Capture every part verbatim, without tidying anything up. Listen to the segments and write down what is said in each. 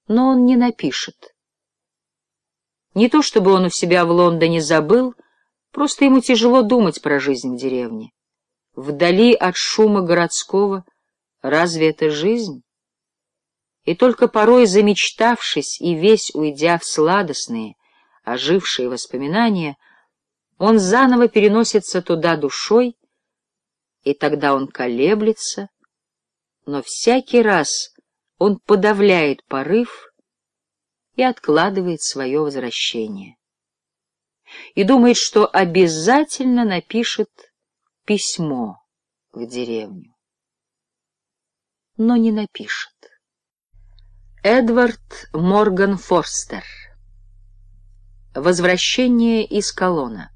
но он не напишет. Не то чтобы он у себя в Лондоне забыл, просто ему тяжело думать про жизнь в деревне. Вдали от шума городского разве это жизнь? И только порой замечтавшись и весь уйдя в сладостные, ожившие воспоминания, он заново переносится туда душой, и тогда он колеблется, но всякий раз он подавляет порыв и откладывает свое возвращение. И думает, что обязательно напишет письмо в деревню. Но не напишет. Эдвард Морган Форстер. Возвращение из Колонна.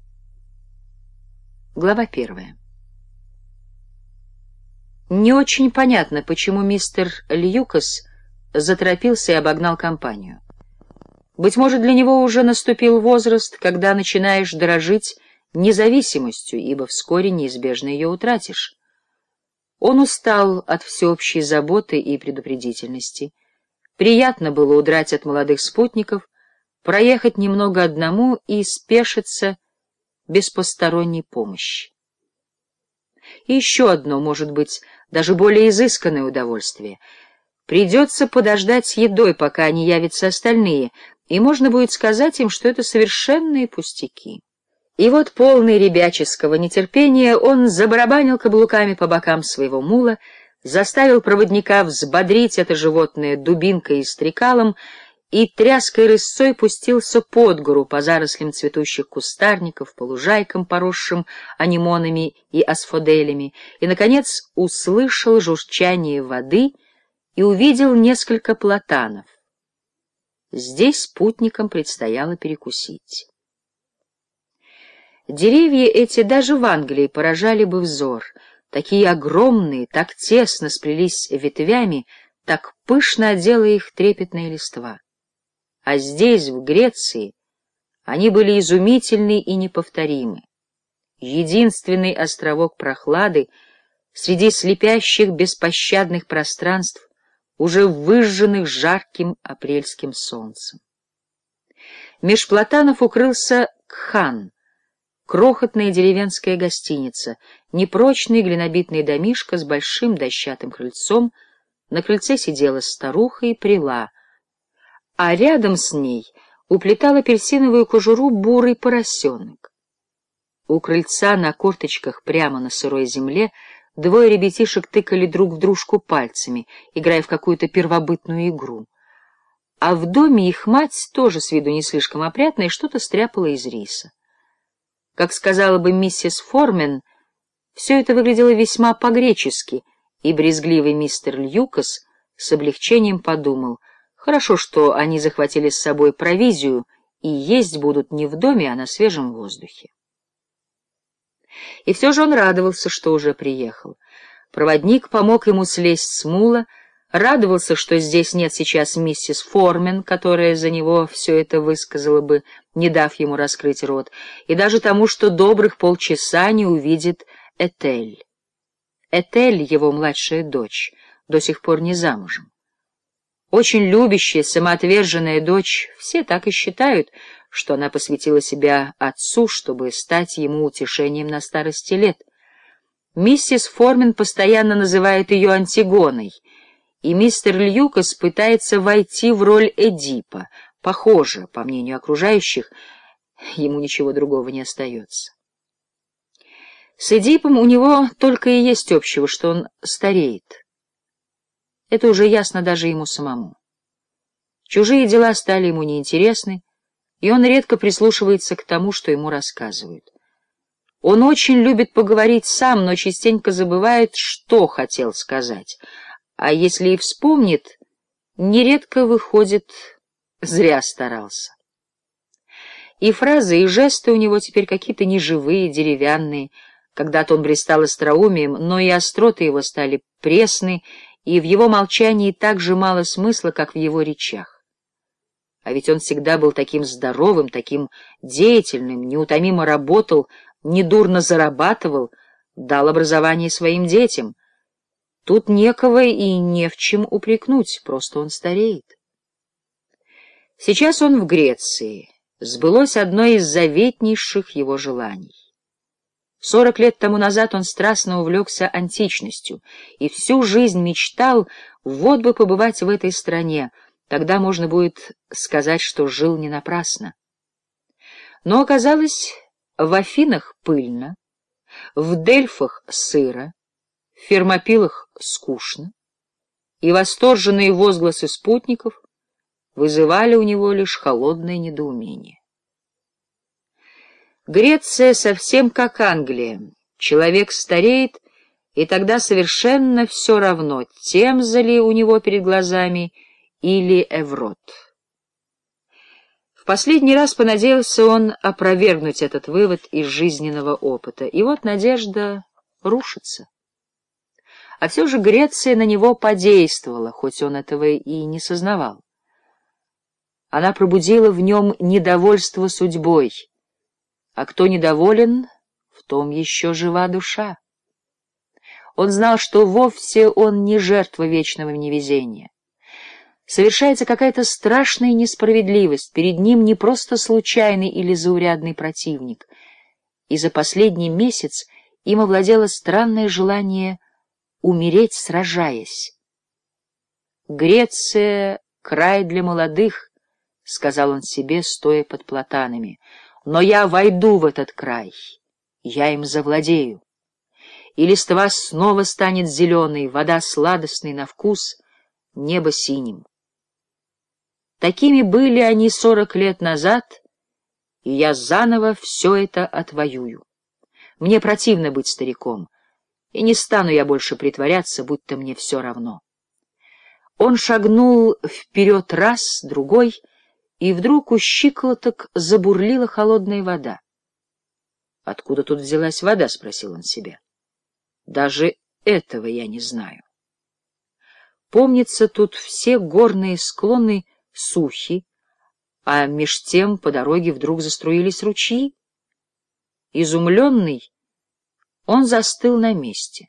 Глава первая. Не очень понятно, почему мистер Льюкас заторопился и обогнал компанию. Быть может, для него уже наступил возраст, когда начинаешь дорожить независимостью, ибо вскоре неизбежно ее утратишь. Он устал от всеобщей заботы и предупредительности. Приятно было удрать от молодых спутников, проехать немного одному и спешиться без посторонней помощи. И еще одно, может быть, даже более изысканное удовольствие. Придется подождать с едой, пока не явятся остальные, и можно будет сказать им, что это совершенные пустяки. И вот, полный ребяческого нетерпения, он забарабанил каблуками по бокам своего мула, заставил проводника взбодрить это животное дубинкой и стрекалом, и тряской рысцой пустился под гору по зарослям цветущих кустарников, по лужайкам, поросшим анимонами и асфоделями, и, наконец, услышал журчание воды и увидел несколько платанов. Здесь спутникам предстояло перекусить. Деревья эти даже в Англии поражали бы взор. Такие огромные, так тесно сплелись ветвями, так пышно одела их трепетная листва. А здесь, в Греции, они были изумительны и неповторимы. Единственный островок прохлады среди слепящих беспощадных пространств, уже выжженных жарким апрельским солнцем. Меж платанов укрылся Кхан, крохотная деревенская гостиница, непрочный глинобитный домишко с большим дощатым крыльцом. На крыльце сидела старуха и прила, а рядом с ней уплетал апельсиновую кожуру бурый поросенок. У крыльца на корточках прямо на сырой земле двое ребятишек тыкали друг в дружку пальцами, играя в какую-то первобытную игру. А в доме их мать, тоже с виду не слишком опрятная, что-то стряпала из риса. Как сказала бы миссис Формен, все это выглядело весьма по-гречески, и брезгливый мистер Льюкас с облегчением подумал: хорошо, что они захватили с собой провизию, и есть будут не в доме, а на свежем воздухе. И все же он радовался, что уже приехал. Проводник помог ему слезть с мула, радовался, что здесь нет сейчас миссис Формен, которая за него все это высказала бы, не дав ему раскрыть рот, и даже тому, что добрых полчаса не увидит Этель. Этель, его младшая дочь, до сих пор не замужем. Очень любящая, самоотверженная дочь, все так и считают, что она посвятила себя отцу, чтобы стать ему утешением на старости лет. Миссис Формен постоянно называет ее Антигоной, и мистер Льюкас пытается войти в роль Эдипа. Похоже, по мнению окружающих, ему ничего другого не остается. С Эдипом у него только и есть общего, что он стареет. Это уже ясно даже ему самому. Чужие дела стали ему неинтересны, и он редко прислушивается к тому, что ему рассказывают. Он очень любит поговорить сам, но частенько забывает, что хотел сказать, а если и вспомнит, нередко выходит, зря старался. И фразы, и жесты у него теперь какие-то неживые, деревянные. Когда-то он блистал остроумием, но и остроты его стали пресны, и в его молчании так же мало смысла, как в его речах. А ведь он всегда был таким здоровым, таким деятельным, неутомимо работал, недурно зарабатывал, дал образование своим детям. Тут некого и не в чем упрекнуть, просто он стареет. Сейчас он в Греции. Сбылось одно из заветнейших его желаний. Сорок лет тому назад он страстно увлекся античностью и всю жизнь мечтал, вот бы побывать в этой стране, тогда можно будет сказать, что жил не напрасно. Но оказалось, в Афинах пыльно, в Дельфах сыро, в Фермопилах скучно, и восторженные возгласы спутников вызывали у него лишь холодное недоумение. Греция совсем как Англия. Человек стареет, и тогда совершенно все равно, Темза ли у него перед глазами или Эврот. В последний раз понадеялся он опровергнуть этот вывод из жизненного опыта, и вот надежда рушится. А все же Греция на него подействовала, хоть он этого и не сознавал. Она пробудила в нем недовольство судьбой, а кто недоволен, в том еще жива душа. Он знал, что вовсе он не жертва вечного невезения. Совершается какая-то страшная несправедливость, перед ним не просто случайный или заурядный противник, и за последний месяц им овладело странное желание умереть, сражаясь. «Греция — край для молодых», — сказал он себе, стоя под платанами, — «но я войду в этот край, я им завладею, и листва снова станет зеленой, вода сладостной на вкус, небо синим». Такими были они сорок лет назад, и я заново все это отвоюю. Мне противно быть стариком, и не стану я больше притворяться, будто мне все равно. Он шагнул вперед раз, другой, и вдруг у щиколоток забурлила холодная вода. «Откуда тут взялась вода?» — спросил он себя. «Даже этого я не знаю. Помнится, тут все горные склоны сухи, а меж тем по дороге вдруг заструились ручьи». Изумленный, он застыл на месте.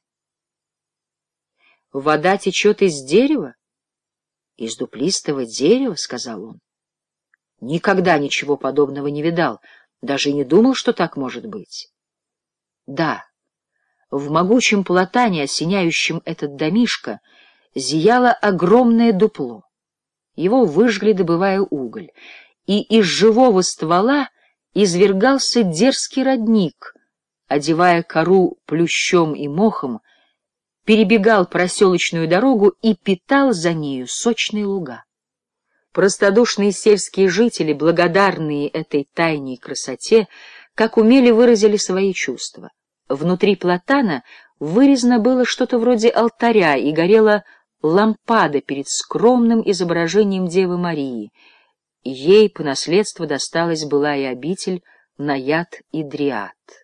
«Вода течет из дерева? Из дуплистого дерева?» — сказал он. Никогда ничего подобного не видал, даже не думал, что так может быть. Да, в могучем платане, осеняющем этот домишко, зияло огромное дупло. Его выжгли, добывая уголь, и из живого ствола извергался дерзкий родник, одевая кору плющом и мохом, перебегал проселочную дорогу и питал за нею сочные луга. Простодушные сельские жители, благодарные этой тайне и красоте, как умели выразили свои чувства. Внутри платана вырезано было что-то вроде алтаря, и горела лампада перед скромным изображением Девы Марии. Ей по наследству досталась была и обитель Наяд и Дриад.